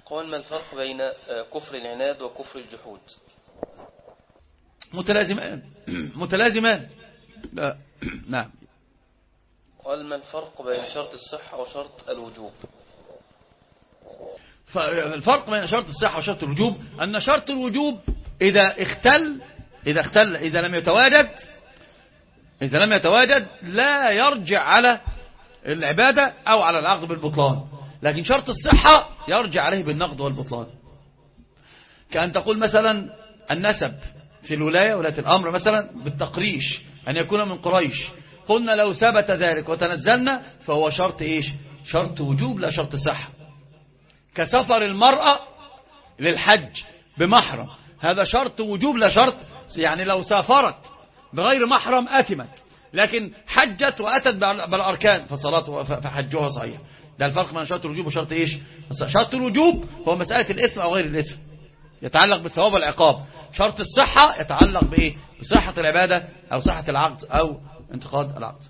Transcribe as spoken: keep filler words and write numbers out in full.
قال ما الفرق بين كفر العناد وكفر الجحود؟ متلازمان متلازمان. نعم. قال ما الفرق بين شرط الصحة وشرط الوجوب؟ فالفرق بين شرط الصحة وشرط الوجوب أن شرط الوجوب إذا اختل إذا اختل إذا لم يتواجد إذا لم يتواجد لا يرجع على العبادة أو على العقد بالبطلان، لكن شرط الصحة يرجع عليه بالنقد والبطلان. كأن تقول مثلا النسب في الولاية ولاية الأمر مثلا بالتقريش أن يكون من قريش، قلنا لو ثبت ذلك وتنزلنا فهو شرط إيش؟ شرط وجوب لا شرط صحة. كسفر المرأة للحج بمحرم، هذا شرط وجوب لا شرط، يعني لو سافرت بغير محرم أثمت، لكن حجت وأتت بالأركان فصلاة فحجها صحيح. ده الفرق بين شرط الوجوب وشرط إيش؟ شرط الوجوب هو مسألة الإثم أو غير الإثم، يتعلق بالثواب والعقاب. شرط الصحة يتعلق بإيه؟ بصحة العبادة أو صحة العقد أو انتقاد العقد.